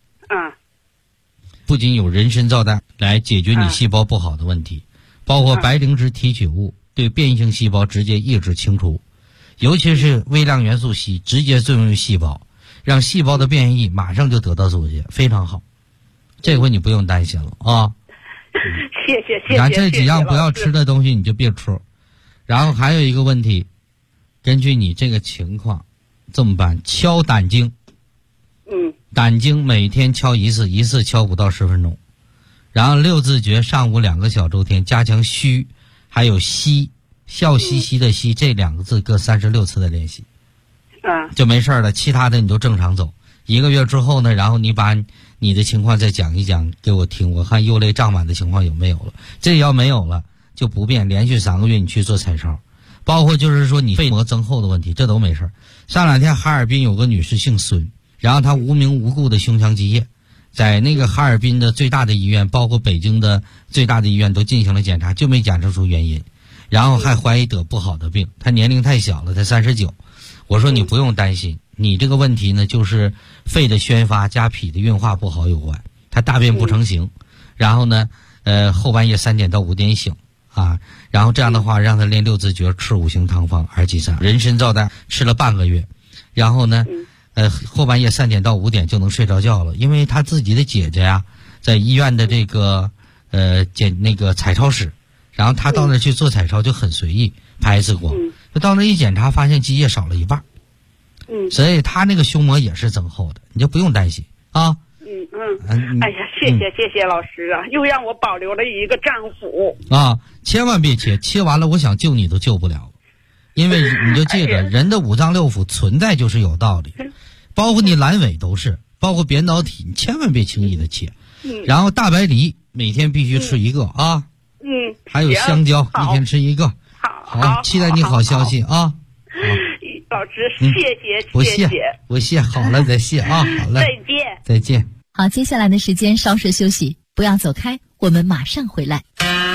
Speaker 3: 不仅有人参皂苷来解决你细胞不好的问题，包括白灵芝提取物对变异性细胞直接抑制清除，尤其是微量元素硒直接作用于细胞。让细胞的变异马上就得到阻截，非常好。这回你不用担心了啊！
Speaker 7: 谢谢。
Speaker 3: 然后这几样不要吃的东西你就别吃。然后还有一个问题，根据你这个情况，这么办？敲胆经。胆经每天敲1次，1次敲5到10分钟。然后6字诀上午2个小周天，加强虚，还有息，笑嘻嘻的嘻，这2个字各36次的练习。就没事了，其他的你就正常走。1个月之后呢，然后你把你的情况再讲一讲给我听，我看右肋胀满的情况有没有了。这要没有了就不变，连续3个月你去做彩超，包括就是说你肺膜增厚的问题，这都没事。上2天哈尔滨有个女士姓孙，然后她无名无故的胸腔积液，在那个哈尔滨的最大的医院，包括北京的最大的医院都进行了检查，就没检测出原因，然后还怀疑得不好的病。她年龄太小了，才39。我说你不用担心，你这个问题呢，就是肺的宣发加脾的运化不好有关。他大便不成形，然后呢，后半夜3点到5点醒啊，然后这样的话让他练6字诀，吃五行汤方273，人参皂苷吃了半个月，然后呢，后半夜3点到5点就能睡着觉了，因为他自己的姐姐呀，在医院的这个那个彩超室，然后他到那去做彩超就很随意，拍1次光。就到那一检查，发现积液少了1半，所以他那个胸膜也是增厚的，你就不用担心啊。
Speaker 7: 哎呀，谢谢老师啊，又让我保留了一个脏腑
Speaker 3: 啊！千万别切，切完了我想救你都救不了，因为你就记着，人的5脏6腑存在就是有道理，包括你阑尾都是，包括扁桃体，你千万别轻易的切。然后大白梨每天必须吃1个啊，还有香蕉1天吃1个。好，期待你好消息啊！
Speaker 7: 老师，谢谢，
Speaker 3: 不谢，好了再谢啊，好了，再见。
Speaker 4: 好，接下来的时间稍事休息，不要走开，我们马上回来。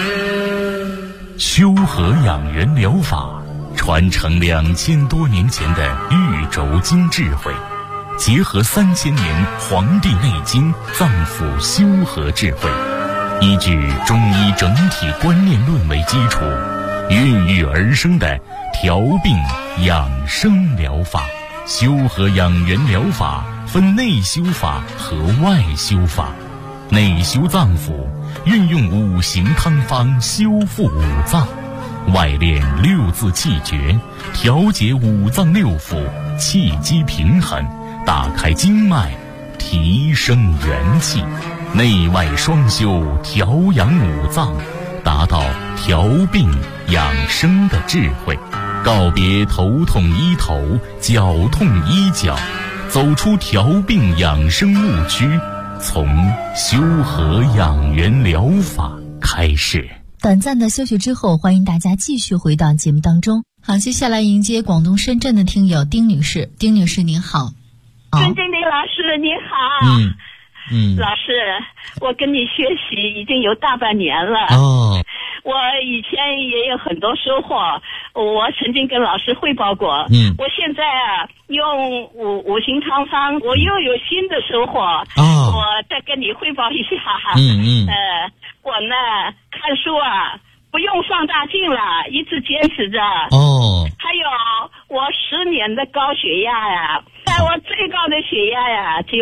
Speaker 1: 修和养元疗法传承2000多年前的玉轴经智慧，结合3000年《黄帝内经》脏腑修和智慧，依据中医整体观念论为基础，孕育而生的调病养生疗法， 修和养元疗法分内修法和外修法。内修脏腑，运用五行汤方修复五脏；外练六字气诀，调节五脏六腑，气机平衡，打开经脉，提升元气。内外双修，调养五脏，达到调病养生的智慧。告别头痛医头，脚痛医脚，走出调病养生误区，从修和养元疗法开始。
Speaker 4: 短暂的休息之后，欢迎大家继续回到节目当中。好，接下来迎接广东深圳的听友丁女士。丁女士您好。
Speaker 8: 深圳的老师你好。老师，我跟你学习已经有大半年了。我以前也有很多收获，我曾经跟老师汇报过。我现在用五行汤方，我又有新的收获。我再跟你汇报一下。我呢看书不用放大镜了，一直坚持着。还有我10年的高血压我最高的血压只有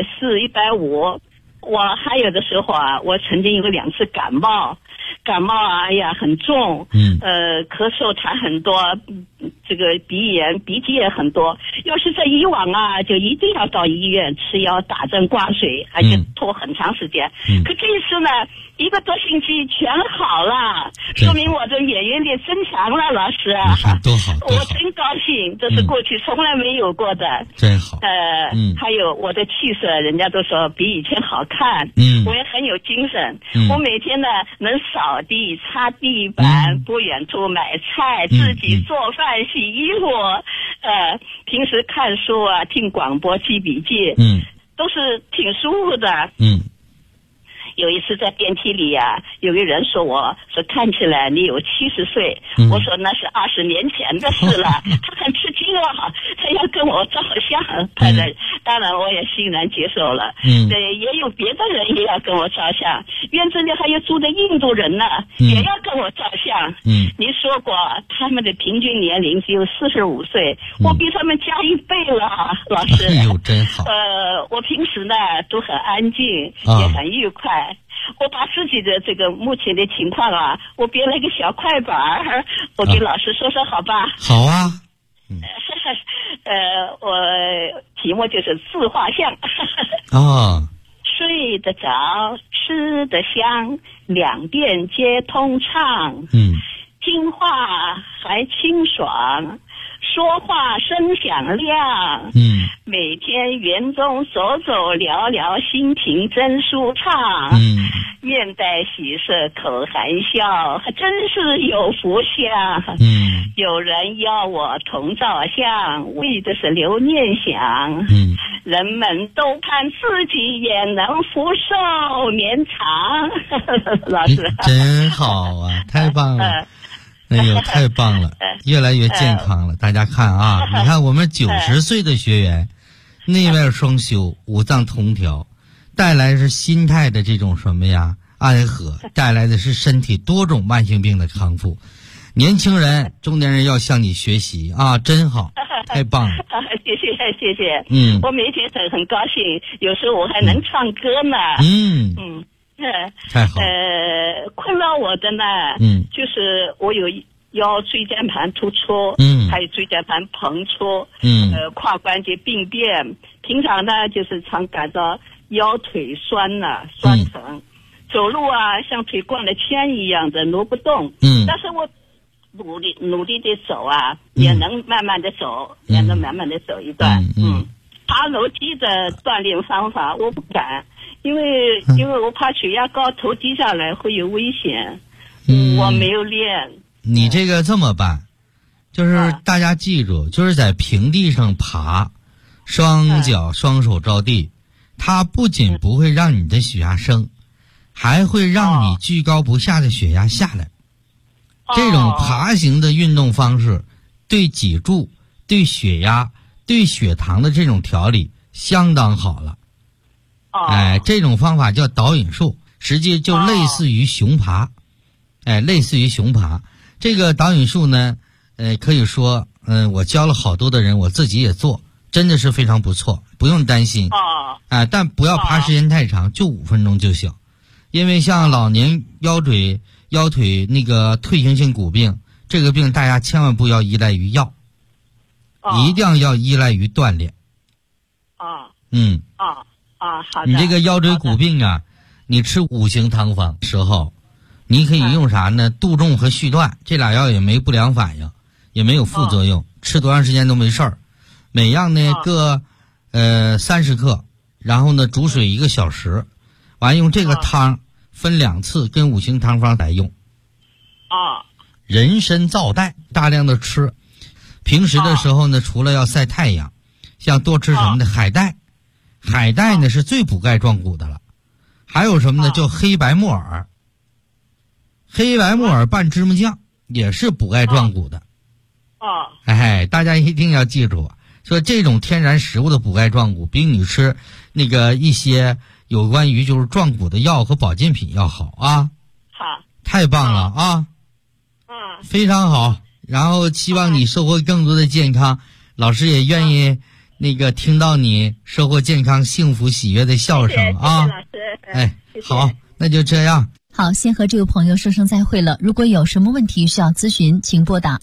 Speaker 8: 140、150。我还有的时候我曾经有2次感冒很重，咳嗽痰很多，这个鼻炎鼻涕也很多。要是在以往就一定要到医院吃药打针挂水，而且拖很长时间。可这一次呢1个多星期全好了，说明我的免疫力增强了，老师
Speaker 3: 多好，
Speaker 8: 我真高兴，这是过去从来没有过的。
Speaker 3: 真好。
Speaker 8: 还有我的气色，人家都说比以前好看。我也很有精神。我每天呢能扫地擦地板，不远处买菜，自己做饭洗衣服，平时看书听广播记笔记，都是挺舒服的。有一次在电梯里有个人说看起来你有70岁。我说那是20年前的事了。他很吃惊他要跟我照相。当然我也欣然接受了。也有别的人也要跟我照相，院子里还有住的印度人呢，也要跟我照相。您说过他们的平均年龄只有45岁，我比他们加1倍了，老师。
Speaker 3: 真好。
Speaker 8: 我平时呢都很安静，也很愉快。我把自己的这个目前的情况我编了一个小快板，我给老师说好吧？
Speaker 3: 好啊。
Speaker 8: 我题目就是自画像。睡得早，吃得香，两边皆通畅。听话还清爽，说话声响亮。每天园中走走聊聊，心情真舒畅。面带喜色口含笑，还真是有福相。有人要我同照相，为的是留念想。人们都盼自己也能福寿绵长。老师
Speaker 3: 真好太棒了。太棒了，越来越健康了。大家看你看我们90岁的学员，内外双修，五脏同调，带来是心态的这种什么安和，带来的是身体多种慢性病的康复。年轻人中年人要向你学习真好，太棒了。
Speaker 8: 谢谢。我每天很高兴，有时候我还能唱歌呢。
Speaker 3: 太好。
Speaker 8: 困扰我的呢，就是我有腰椎间盘突出，还有椎间盘膨出，胯关节病变。平常呢，就是常感到腰腿酸酸疼，走路像腿灌了铅一样的挪不动。但是我努力的走也能慢慢的走，也能慢慢的走一段。爬楼梯的锻炼方法我不敢，因为我怕血压高，头低下来会有危险。我没有练。
Speaker 3: 你这个这么办，就是大家记住，就是在平地上爬，双脚双手着地，它不仅不会让你的血压升，还会让你居高不下的血压下来。这种爬行的运动方式对脊柱、对血压、对血糖的这种调理相当好了。这种方法叫导引术，实际就类似于熊爬。类似于熊爬。这个导引术呢，可以说我教了好多的人，我自己也做。 真的是非常不错，不用担心。但不要爬时间太长，就5分钟就行。因为像老年腰腿那个退行性骨病，这个病大家千万不要依赖于药，一定要依赖于锻炼。
Speaker 8: 好的。
Speaker 3: 你这个腰椎骨病啊，你吃5型汤方时候，你可以用啥呢？杜仲和续断这俩药也没不良反应，也没有副作用，吃多长时间都没事儿。每样呢各30克，然后呢煮水1个小时，完用这个汤分2次跟5型汤方来用。人参皂带大量的吃，平时的时候呢，除了要晒太阳，像多吃什么呢？海带。海带呢是最补钙壮骨的了。还有什么呢？叫黑白木耳。黑白木耳拌芝麻酱也是补钙壮骨的。大家一定要记住，说这种天然食物的补钙壮骨比你吃那个一些有关于就是壮骨的药和保健品要好啊。
Speaker 8: 好，
Speaker 3: 太棒了啊。非常好。然后希望你收获更多的健康，老师也愿意那个听到你收获健康、幸福、喜悦的笑声啊！
Speaker 8: 谢谢老师。谢谢。
Speaker 3: 好，那就这样。
Speaker 4: 好，先和这位朋友说声再会了。如果有什么问题需要咨询，请拨打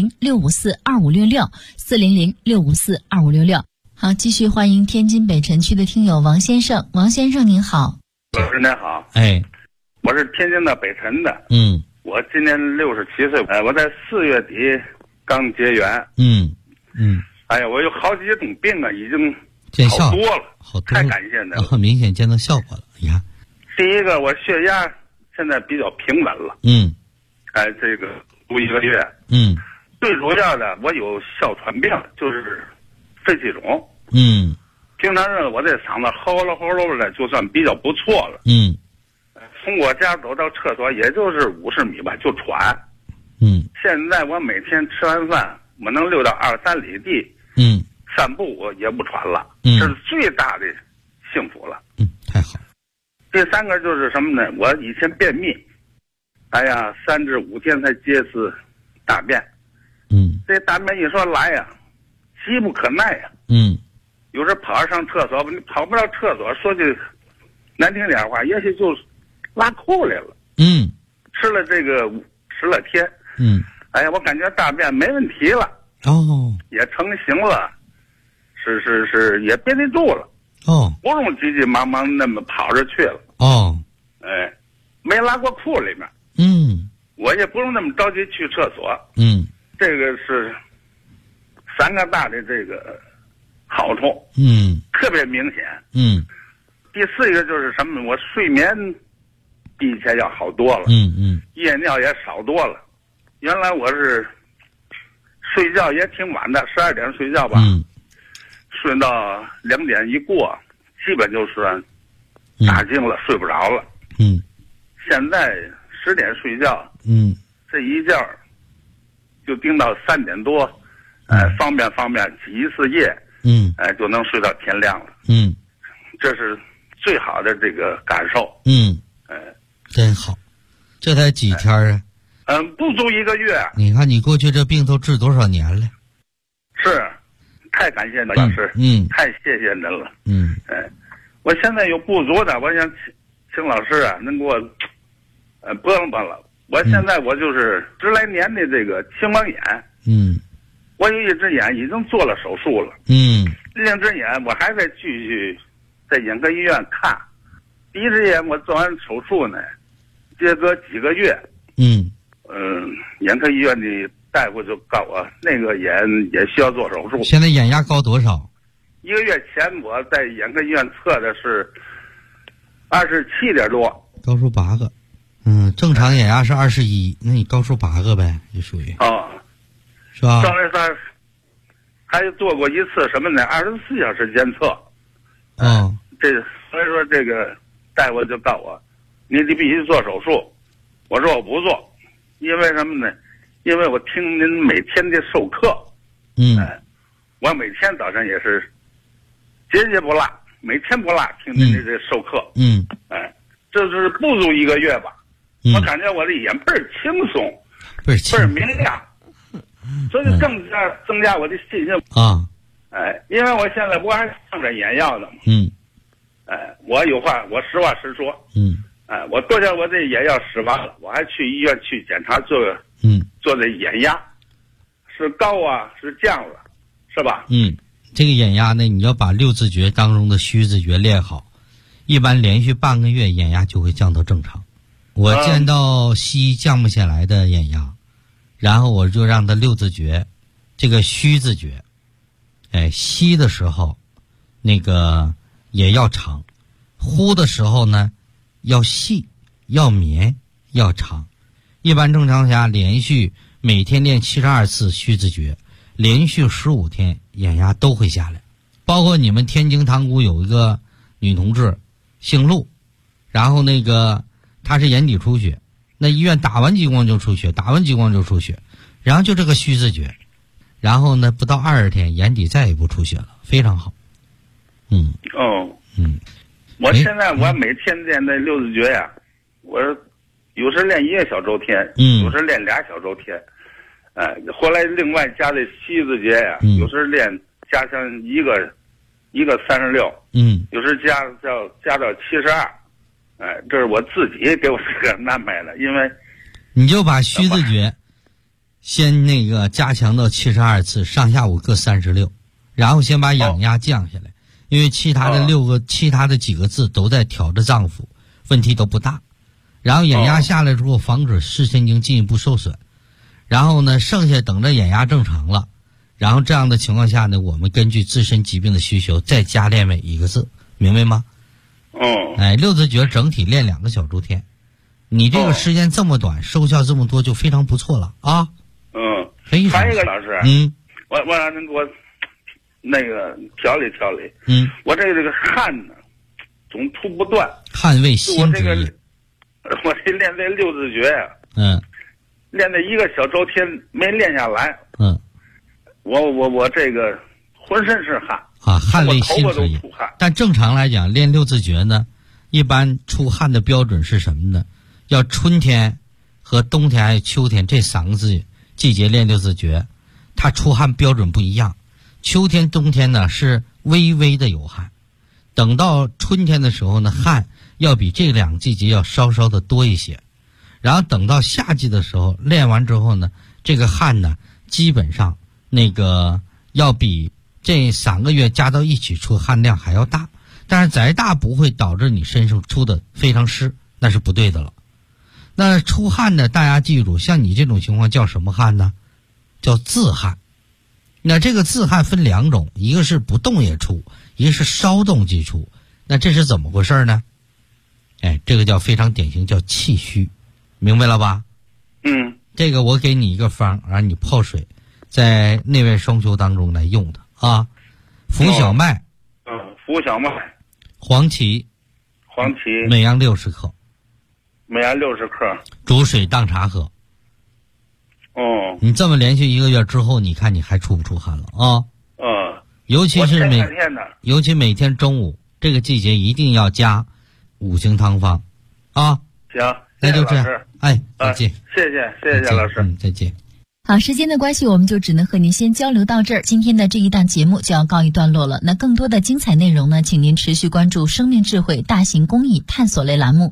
Speaker 4: 400-654-2566，400-654-2566。好，继续欢迎天津北辰区的听友王先生。王先生您好。
Speaker 9: 老师您好。我是天津的北辰的。我今年67岁，我在4月底刚结缘。我有好几种病啊，已经
Speaker 3: 见效
Speaker 9: 好多了，太感谢您了。
Speaker 3: 明显见到效果了。你看，
Speaker 9: 第一个，我血压现在比较平稳了。这个读1个月。最主要的，我有哮喘病，就是肺气肿。平常日我这嗓子吼噜吼噜的，就算比较不错了。从我家走到厕所也就是50米吧，就喘。现在我每天吃完饭，我能溜到2-3里地。散步我也不喘了。这是最大的幸福了。
Speaker 3: 太好。
Speaker 9: 第3个就是什么呢？我以前便秘，3至5天才接次大便。这大便一说来呀，急不可耐呀。有时跑上厕所，你跑不到厕所，说句难听点话，也许就拉裤来了。吃了这个10来天。我感觉大便没问题了。也成型了，是也憋得住了。不用急急忙忙那么跑着去了。没拉过裤里面。我也不用那么着急去厕所。这个是3个大的这个好处。特别明显。第4个就是什么？我睡眠比以前要好多了。夜尿也少多了。原来我是睡觉也挺晚的，12点睡觉吧。睡到2点一过，基本就算打精了，睡不着了。现在10点睡觉。这一觉就盯到3点多。方便挤一次夜。就能睡到天亮了。这是最好的这个感受。
Speaker 3: 真好。这才几天啊？
Speaker 9: 不足1个月。
Speaker 3: 你看你过去这病都治多少年了？
Speaker 9: 是，太感谢您老师。太谢谢您了。我现在有不足的，我想请老师啊，能给我拨了。我现在我就是10来年的这个青光眼。我有一只眼已经做了手术了。另一只眼我还在继续在眼科医院看。第一只眼我做完手术呢，接隔几个月。眼科医院的大夫就告我那个眼也需要做手术。
Speaker 3: 现在眼压高多少
Speaker 9: ？1个月前我在眼科医院测的是27点多，
Speaker 3: 高出8个。正常眼压是21，那你高出8个呗，就属于是吧？
Speaker 9: 上来他还做过一次什么呢？24小时监测。所以说这个大夫就告我，你必须做手术。我说我不做，因为什么呢？因为我听您每天的授课。我每天早上也是节不落，每天不落听您的这授课。这是不足1个月吧。我感觉我的眼倍儿轻松，倍儿明亮，所以增加我的信心。 因为我现在不还上着眼药呢吗？我有话，我实话实说。我昨天我这眼药使完了，我还去医院去检查做这眼压，是高啊，是降了，是吧？
Speaker 3: 这个眼压呢，你要把六字诀当中的虚字诀练好，一般连续半个月眼压就会降到正常。我见到西医降不下来的眼压，然后我就让他六字诀，这个虚字诀，吸的时候那个也要长，呼的时候呢要细，要绵，要长。一般正常下连续每天练72次虚字诀，连续15天眼压都会下来。包括你们天津塘沽有一个女同志姓陆，然后那个她是眼底出血，那医院打完激光就出血，然后就这个虚字诀，然后呢不到20天眼底再也不出血了，非常好。
Speaker 9: 我现在我每天练那六字诀呀，我有时练1个小周天，有时练2小周天，后来另外加这西字诀呀，有时加上一个36，有时加到72，这是我自己给我这个安排的，因为
Speaker 3: 你就把虚字诀先那个加强到72次，上下午各36，然后先把眼压降下来，因为其他的几个字都在调着脏腑，问题都不大。然后眼压下来之后，防止视神经进一步受损。然后呢，剩下等着眼压正常了，然后这样的情况下呢，我们根据自身疾病的需求再加练每一个字，明白吗？六字诀整体练2个小周天，你这个时间这么短，收效这么多，就非常不错了啊。非常。
Speaker 9: 还有一个老师，我让您给我那个调理。我这个汗呢，总出不断。
Speaker 3: 汗为心之意。
Speaker 9: 我这练这六字诀呀，练这1个小周天没练下来。我这个浑身是汗
Speaker 3: 啊，汗为心之意。但正常来讲，练六字诀呢，一般出汗的标准是什么呢？要春天和冬天还有秋天这3个季节练六字诀，它出汗标准不一样。秋天冬天呢是微微的有汗，等到春天的时候呢，汗要比这2个季节要稍稍的多一些，然后等到夏季的时候练完之后呢，这个汗呢基本上那个要比这3个月加到一起出汗量还要大，但是再大不会导致你身上出的非常湿，那是不对的了。那出汗呢，大家记住，像你这种情况叫什么汗呢？叫自汗。那这个自汗分2种，一个是不动也出，一个是稍动即出。那这是怎么回事呢？这个叫非常典型，叫气虚，明白了吧？这个我给你一个方，让你泡水，在内外双修当中来用的啊。浮小麦，
Speaker 9: 浮小麦，
Speaker 3: 黄芪，每样60克，煮水当茶喝。你这么连续1个月之后，你看你还出不出汗了啊？尤其每天中午这个季节一定要加5行汤方啊。
Speaker 9: 行，
Speaker 3: 那就这样。再见。
Speaker 9: 谢谢老师。
Speaker 3: 再见。
Speaker 4: 好，时间的关系，我们就只能和您先交流到这儿。今天的这一档节目就要告一段落了。那更多的精彩内容呢，请您持续关注生命智慧大型公益探索类栏目。